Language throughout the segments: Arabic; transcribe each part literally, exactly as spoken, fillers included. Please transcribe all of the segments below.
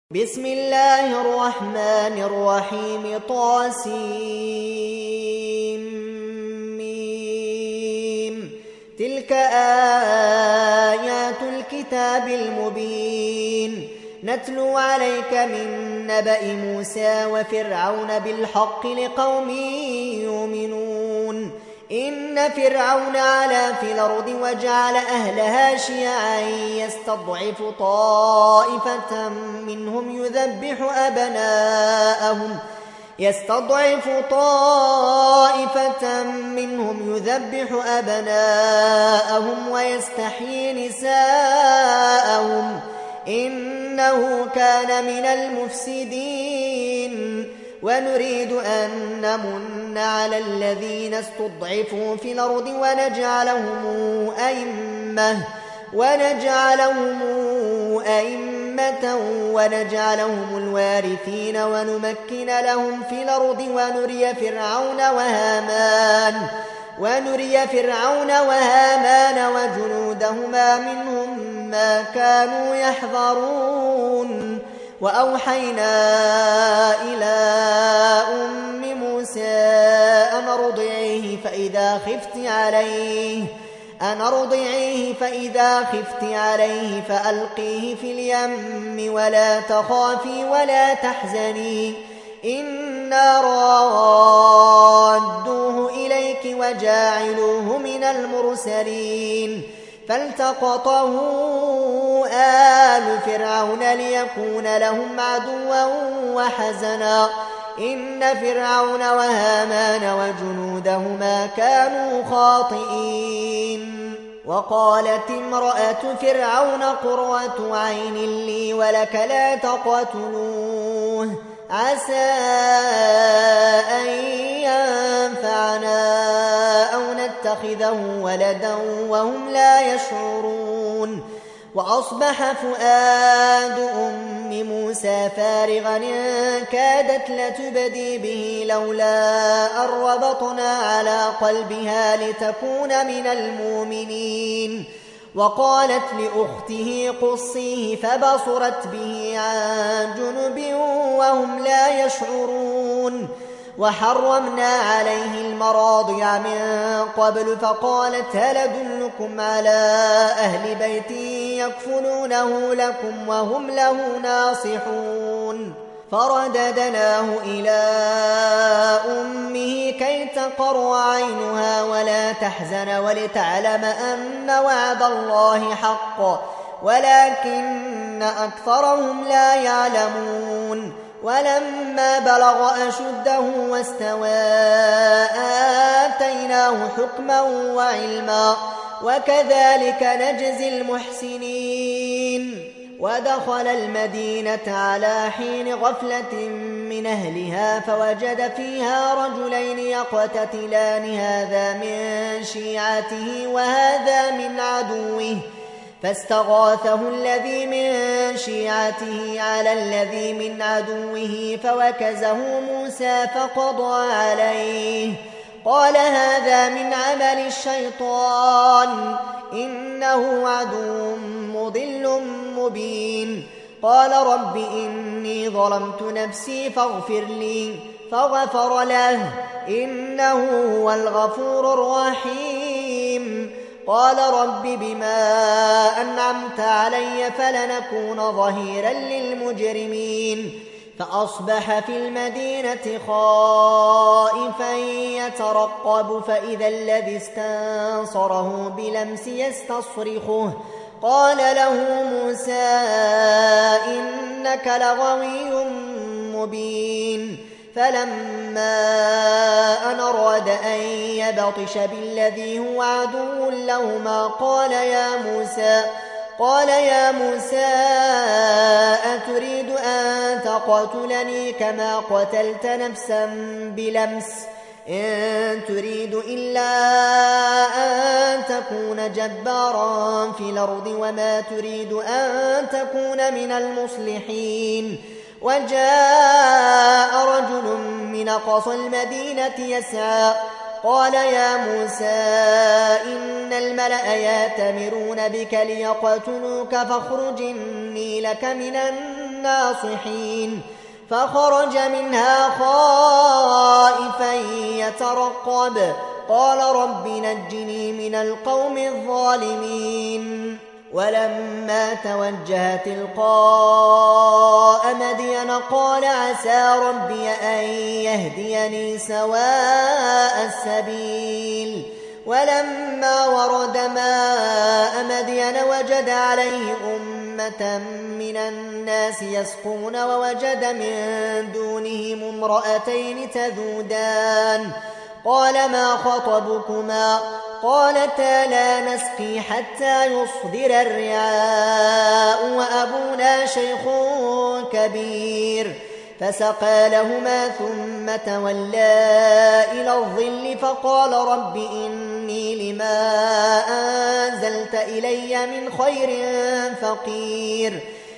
بسم الله الرحمن الرحيم طاسيم تلك آيات الكتاب المبين نتلو عليك من نبأ موسى وفرعون بالحق لقوم يؤمنون إن فرعون علا في الأرض وجعل أهلها شيعا يستضعف طائفة منهم يذبح أبناءهم يستضعف طائفة منهم يذبح أبناءهم ويستحيي نساءهم إنه كان من المفسدين ونريد أن نمن على الذين استضعفوا في الأرض ونجعلهم أئمة ونجعلهم أئمة ونجعلهم الوارثين ونمكن لهم في الأرض ونري فرعون وهامان ونري فرعون وهامان وجنودهما منهم ما كانوا يحذرون وأوحينا إلى أم موسى أن أرضعيه فإذا خفت عليه أن أرضعيه فإذا خفت عليه فألقيه في اليم ولا تخافي ولا تحزني إنا رادوه إليك وجاعلوه من المرسلين فالتقطه آل فرعون ليكون لهم عدوا وحزنا إن فرعون وهامان وجنودهما كانوا خاطئين وقالت امرأة فرعون قرة عين لي ولك لا تقتلوه عسى أن ينفعنا أو نتخذه ولدا وهم لا يشعرون وأصبح فؤاد أم موسى فارغا إن كادت لتبدي به لولا أن ربطنا على قلبها لتكون من المؤمنين وقالت لأخته قصيه فبصرت به عن جنب وهم لا يشعرون وحرمنا عليه المراضع من قبل فقالت هل أدلكم على أهل بيت يكفلونه لكم وهم له ناصحون فرددناه إلى أمه كي تقر عينها ولا تحزن ولتعلم أن وعد الله حق ولكن أكثرهم لا يعلمون ولما بلغ أشده واستوى آتيناه حكما وعلما وكذلك نجزي المحسنين ودخل المدينة على حين غفلة من أهلها فوجد فيها رجلين يقتتلان هذا من شيعته وهذا من عدوه فاستغاثه الذي من شيعته على الذي من عدوه فوكزه موسى فقضى عليه قال هذا من عمل الشيطان إنه عدو مضل مبين قال رب إني ظلمت نفسي فاغفر لي فغفر له إنه هو الغفور الرحيم قال رب بما أنعمت علي فلنكون ظهيرا للمجرمين فأصبح في المدينة خائفا يترقب فإذا الذي استنصره بلمس يستصرخه قال له موسى إنك لغوي مبين فلما أن أراد أن يبطش بالذي هو عدو لهما قال يا موسى قال يا موسى أتريد أن تقتلني كما قتلت نفسا بلمس إن تريد إلا أن تكون جبارا في الأرض وما تريد أن تكون من المصلحين وجاء رجل من أقصى المدينة يسعى قال يا موسى إن الملأ يأتمرون بك ليقتلوك فاخرج إني لك من الناصحين فخرج منها خائفا يترقب قال رب نجني من القوم الظالمين ولما توجه تلقاء مدين قال عسى ربي أن يهديني سواء السبيل ولما ورد ماء مدين وجد عليه أمة من الناس يسقون ووجد من دونهم امرأتين تذودان قال ما خطبكما قالتا لا نسقي حتى يصدر الرعاء وأبونا شيخ كبير فسقى لهما ثم تولى إلى الظل فقال رب إني لما أنزلت إلي من خير فقير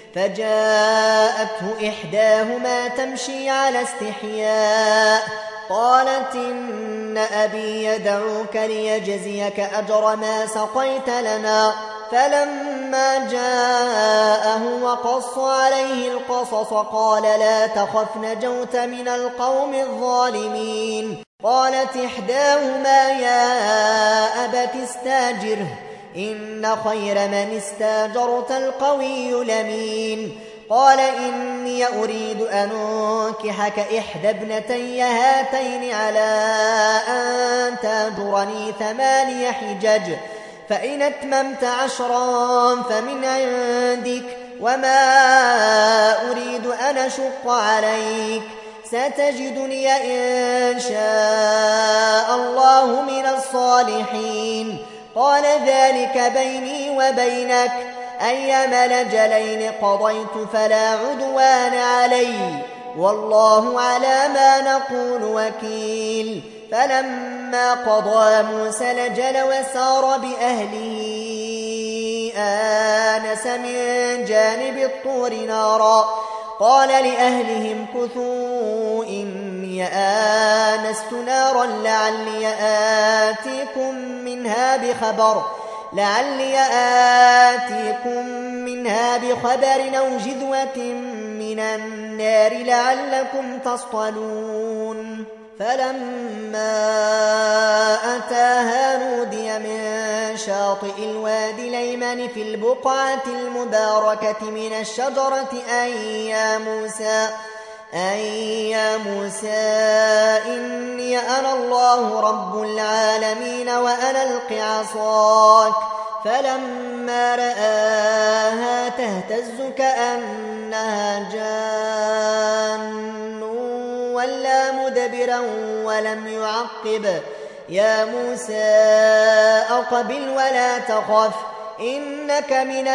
فجاءته إحداهما تمشي على استحياء قالت إن أبي يدعوك ليجزيك أجر ما سقيت لنا فلما جاءه وقص عليه القصص قال لا تخف نجوت من القوم الظالمين قالت إحداهما يا أبت استاجره إن خير من استاجرت القوي لمين قال إني أريد أن أنكحك إحدى ابنتي هاتين على أن تأجرني ثماني حجج فإن أتممت عشرا فمن عندك وما أريد أن أشق عليك ستجدني إن شاء الله من الصالحين قال ذلك بيني وبينك أيما الأجلين قضيت فلا عدوان علي والله على ما نقول وكيل فلما قضى موسى الأجل وسار بأهله آنس من جانب الطور نارا قال لأهلهم كثوا إني آنست نارا لعلي آتيكم منها بخبر لعلي آتيكم منها بخبر أو جذوة من النار لعلكم تصطلون فلما أتاها نودي من شاطئ الوادي الأيمن في البقعة المباركة من الشجرة أن يا موسى أن يا موسى إني أنا الله رب العالمين وأنا ألق عصاك فلما رآها تهتز كأنها جان ولا مدبرا ولم يعقب يا موسى أقبل ولا تخف إنك من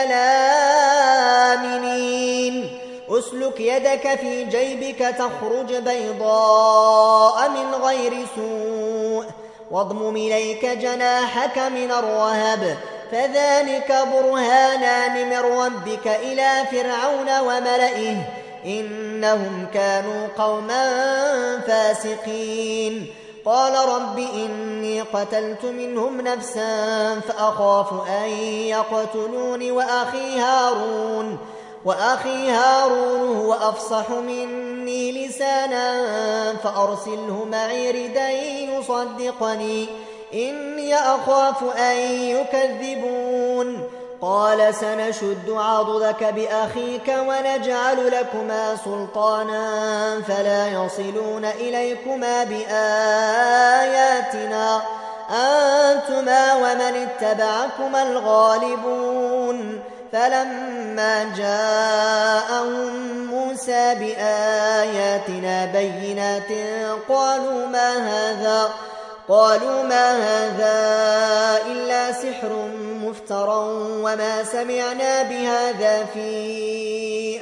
الآمنين أسلك يدك في جيبك تخرج بيضاء من غير سوء واضمم إليك جناحك من الرهب فذلك برهانان من ربك إلى فرعون وملئه إنهم كانوا قوما فاسقين قال رب إني قتلت منهم نفسا فأخاف أن يقتلون وأخي هارون وأخي هارون هو أفصح مني لسانا فأرسله معي ردا يصدقني إني أخاف أن يكذبون قال سنشد عضدك بأخيك ونجعل لكما سلطانا فلا يصلون إليكما بآياتنا أنتما ومن اتبعكما الغالبون فلما جاءهم موسى بآياتنا بينات قالوا ما هذا قالوا ما هذا إلا سحر مفترى وما سمعنا بهذا في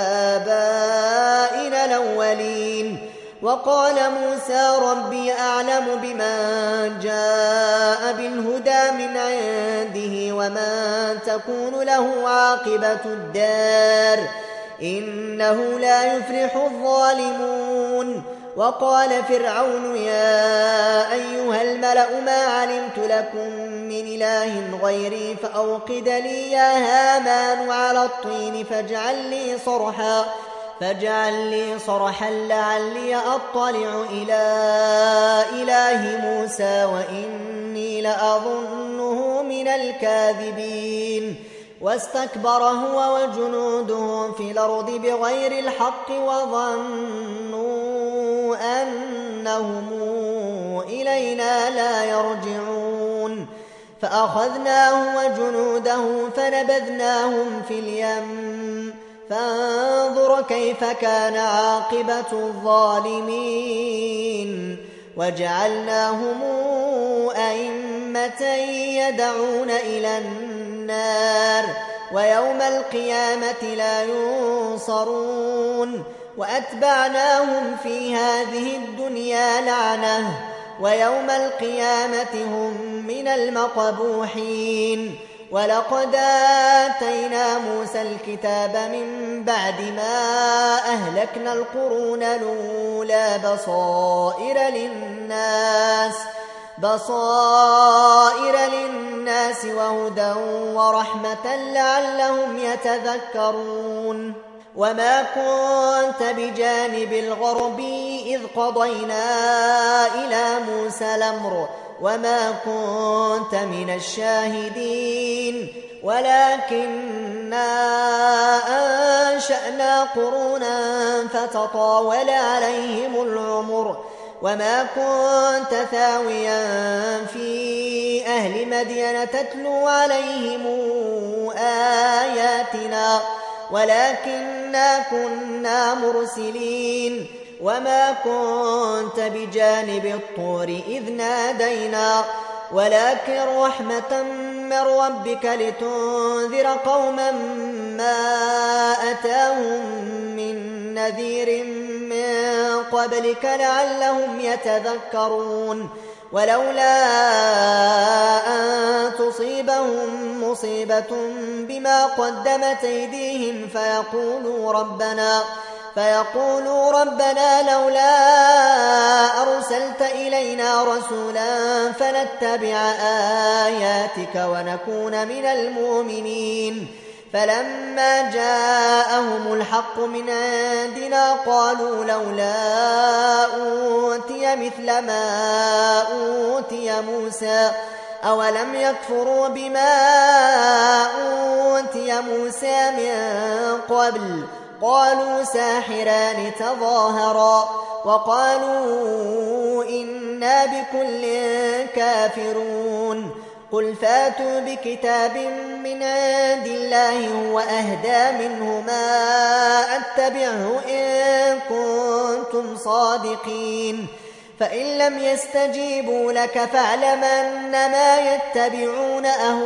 آبائنا الأولين وقال موسى ربي أعلم بمن جاء بالهدى من عنده ومن تكون له عاقبة الدار إنه لا يفلح الظالمون وقال فرعون يا أيها الملأ ما علمت لكم من إله غيري فأوقد لي يا هامان على الطين فاجعل لي صرحا فاجعل لي صرحا لعلي أطلع إلى إله موسى وإني لأظنه من الكاذبين واستكبر هو وجنوده في الأرض بغير الحق وظنوا أنهم إلينا لا يرجعون فأخذناه وجنوده فنبذناهم في اليم فانظر كيف كان عاقبة الظالمين وجعلناهم أئمة يدعون إلى النار ويوم القيامة لا ينصرون وأتبعناهم في هذه الدنيا لعنة ويوم القيامة هم من المقبوحين ولقد آتينا موسى الكتاب من بعد ما أهلكنا القرون الأولى بصائر للناس بصائر للناس وهدى ورحمة لعلهم يتذكرون وما كنت بجانب الغربي إذ قضينا إلى موسى الأمر وما كنت من الشاهدين ولكننا أنشأنا قرونا فتطاول عليهم العمر وما كنت ثاويا في أهل مدين تتلو عليهم آياتنا ولكننا كنا مرسلين وما كنت بجانب الطور إذ نادينا ولكن رحمة من ربك لتنذر قوما ما أتاهم من نذير من قبلك لعلهم يتذكرون ولولا أن تصيبهم مصيبة بما قدمت أيديهم فيقولوا ربنا فيقولوا ربنا لولا أرسلت إلينا رسولا فنتبع آياتك ونكون من المؤمنين فلما جاءهم الحق من عندنا قالوا لولا أوتي مثل ما أوتي موسى أولم يكفروا بما أوتي موسى من قبل قالوا ساحران تظاهرا وقالوا إنا بكل كافرون قل فاتوا بكتاب من عند الله هو أهدى منه ما أتبعه إن كنتم صادقين فإن لم يستجيبوا لك فاعلم أنما يتبعون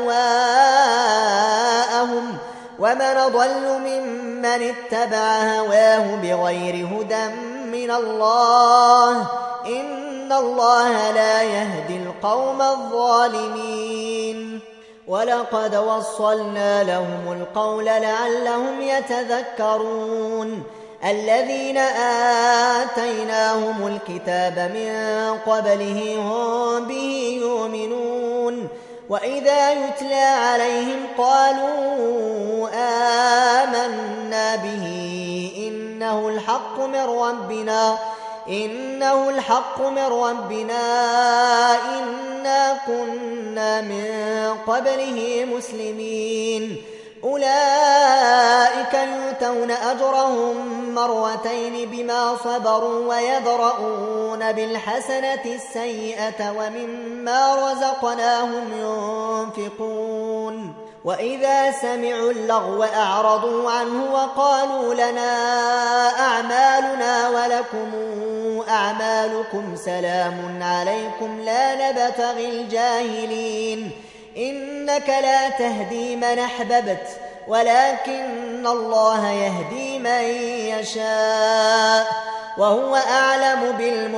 أهواءهم ومن ضل ممن اتبع هواه بغير هدى من الله إن الله لا يهدي القوم الظالمين ولقد وصلنا لهم القول لعلهم يتذكرون الذين آتيناهم الكتاب من قبله هم به يؤمنون وإذا يتلى عليهم قالوا آمنا به إنه الحق من ربنا إنه الحق من ربنا إنا كنا من قبله مسلمين أولئك يؤتون أجرهم مرتين بما صبروا ويدرؤون بالحسنة السيئة ومما رزقناهم ينفقون وإذا سمعوا اللغو أعرضوا عنه وقالوا لنا أعمالنا ولكم أعمالكم سلام عليكم لا نبتغي الجاهلين إنك لا تهدي من أحببت ولكن الله يهدي من يشاء وهو أعلم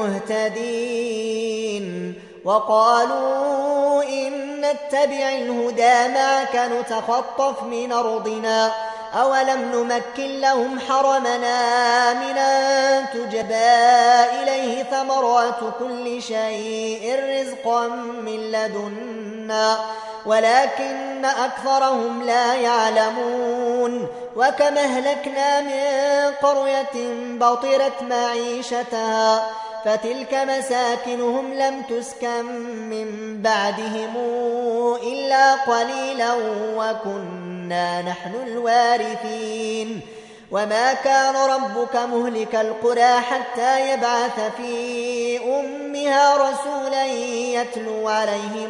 بالمهتدين وقالوا إن نتبع الهدى معك نتخطف من أرضنا أولم نمكن لهم حرمنا آمنا تجبى إليه ثمرات كل شيء رزقا من لدنا ولكن أكثرهم لا يعلمون وكم أهلكنا من قرية بطرت معيشتها فتلك مساكنهم لم تسكن من بعدهم إلا قليلا وكنا نحن الوارثين وما كان ربك مهلك القرى حتى يبعث في أمها رسولا يتلو عليهم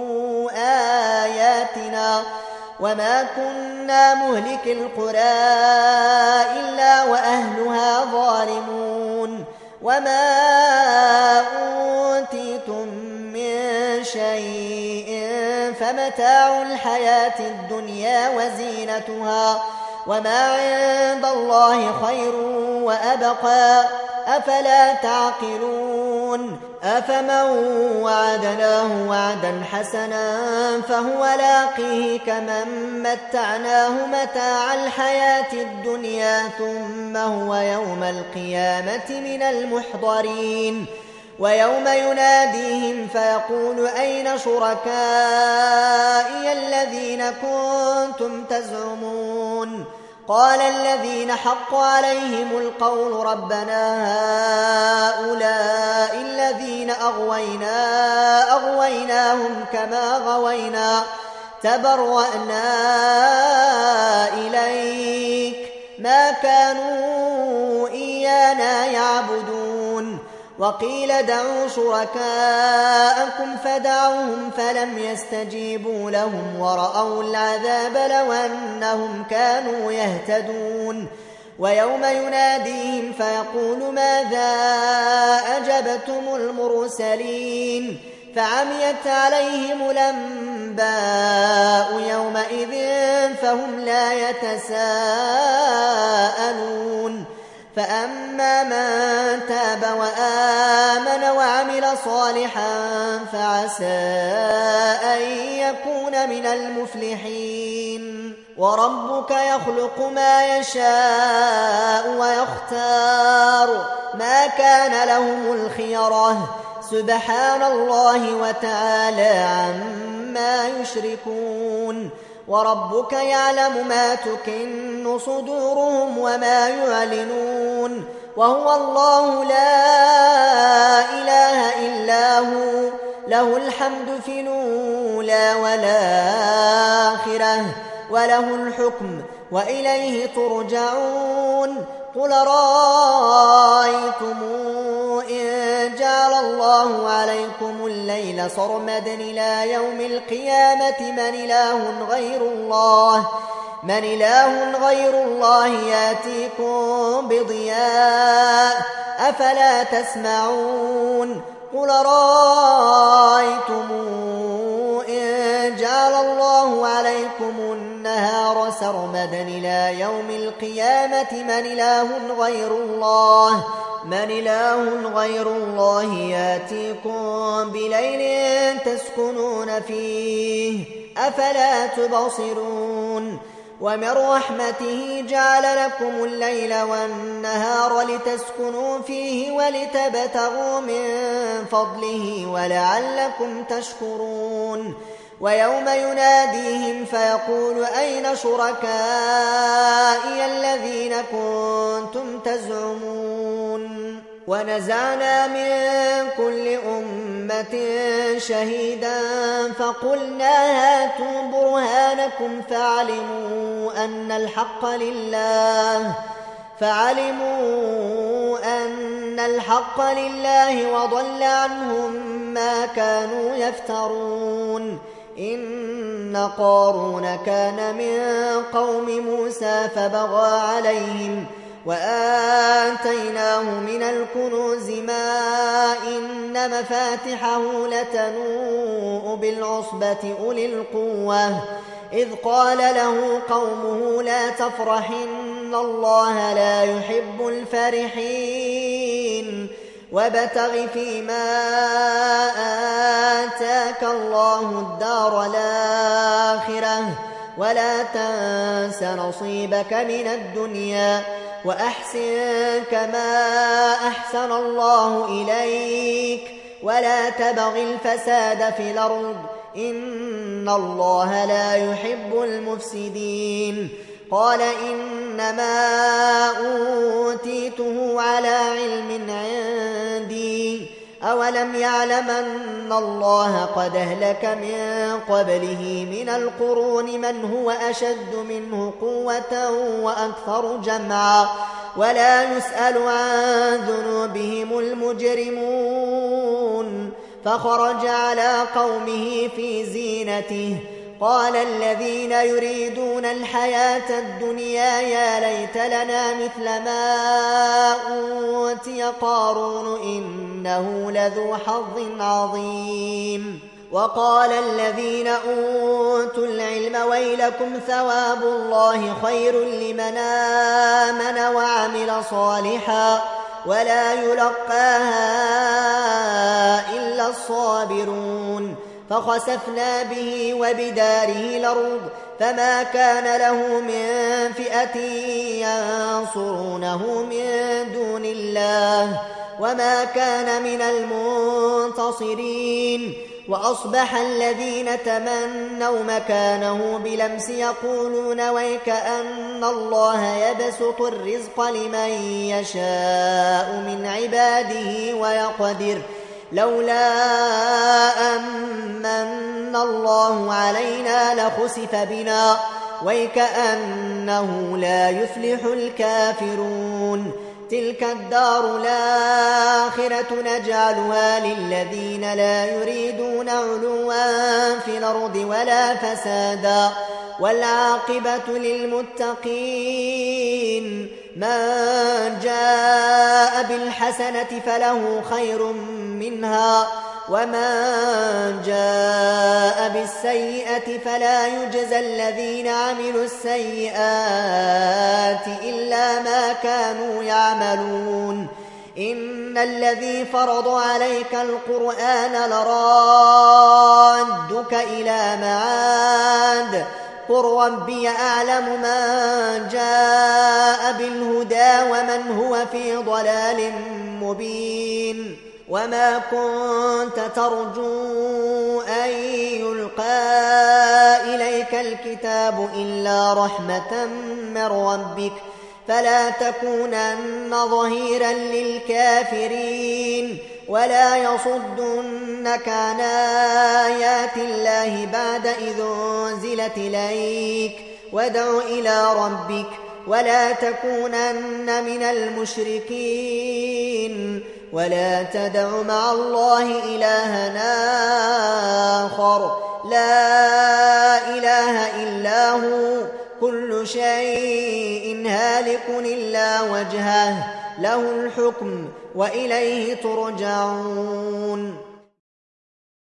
آياتنا وما كنا مهلك القرى إلا وأهلها ظالمون وما أوتيتم من شيء فمتاع الحياة الدنيا وزينتها وما عند الله خير وأبقى أفلا تعقلون أفمن وعدناه وعدا حسنا فهو لاقيه كمن متعناه متاع الحياة الدنيا ثم هو يوم القيامة من المحضرين ويوم يناديهم فيقول أين شركائي الذين كنتم تزعمون قال الذين حق عليهم القول ربنا هؤلاء الذين أغوينا أغويناهم كما غوينا تبرأنا إليك ما كانوا إيانا يعبدون وقيل دعوا شركاءكم فدعوهم فلم يستجيبوا لهم ورأوا العذاب لو أنهم كانوا يهتدون ويوم يناديهم فيقول ماذا أجبتم المرسلين فعميت عليهم الأنباء يومئذ فهم لا يتساءلون فأما من تاب وآمن وعمل صالحا فعسى أن يكون من المفلحين وربك يخلق ما يشاء ويختار ما كان لهم الخيرة سبحان الله وتعالى عما يشركون وربك يعلم ما تكن صدورهم وما يعلنون وهو الله لا إله إلا هو له الحمد في الأولى والآخرة وله الحكم وإليه ترجعون قل رأيتم إن جعل الله عليكم الليل سرمدا إلى يوم القيامة من إله غير الله من إله غير الله يأتيكم بضياء أفلا تسمعون قل رأيتم إن جعل الله عليكم النهار سرمدا إلى يوم القيامة من إله غير الله من إله غير الله يأتيكم بليل تسكنون فيه أفلا تبصرون ومن رحمته جعل لكم الليل والنهار لتسكنوا فيه ولتبتغوا من فضله ولعلكم تشكرون ويوم يناديهم فيقول أين شركائي الذين كنتم تزعمون ونزعنا من كل أمة شهيدا فقلنا هاتوا برهانكم فعلموا أن الحق لله فعلموا أن الحق لله وضل عنهم ما كانوا يفترون إن قارون كان من قوم موسى فبغى عليهم وآتيناه من الكنوز ما إن مفاتحه لتنوء بالعصبة أولي القوة إذ قال له قومه لا تفرح إن الله لا يحب الفرحين وابتغ فيما آتاك الله الدار الآخرة ولا تنس نصيبك من الدنيا وأحسن كما أحسن الله إليك ولا تبغ الفساد في الأرض إن الله لا يحب المفسدين. قال إنما أوتيته على علم عندي أولم يعلم أن الله قد أهلك من قبله من القرون من هو أشد منه قوة وأكثر جمعا ولا يسأل عن ذنوبهم المجرمون. فخرج على قومه في زينته قال الذين يريدون الحياة الدنيا يا ليت لنا مثل ما أوتي قارون إنه لذو حظ عظيم. وقال الذين أوتوا العلم ويلكم ثواب الله خير لمن آمن وعمل صالحا ولا يلقاها إلا الصابرون. فخسفنا به وبداره الأرض فما كان له من فئة ينصرونه من دون الله وما كان من المنتصرين. وأصبح الذين تمنوا مكانه بلمس يقولون ويكأن الله يبسط الرزق لمن يشاء من عباده ويقدر لولا أمن الله علينا لخسف بنا ويكأنه لا يفلح الكافرون. تلك الدار الآخرة نجعلها للذين لا يريدون علوا في الأرض ولا فسادا والعاقبة للمتقين. من جاء بالحسنة فله خير منها ومن جاء بالسيئة فلا يجزى الذين عملوا السيئات إلا ما كانوا يعملون. إن الذي فرض عليك القرآن لرادك إلى معاد قل ربي أعلم من جاء بالهدى ومن هو في ضلال مبين. وما كنت ترجو أن يلقى إليك الكتاب إلا رحمة من ربك فلا تكونن ظهيرا للكافرين ولا يصدنك عن آيات الله بعد إذ أنزلت إليك وادع إلى ربك ولا تكونن من المشركين ولا تدع مع الله إلها آخر لا إله إلا هو كل شيء هالك إلا وجهه له الحكم وإليه ترجعون.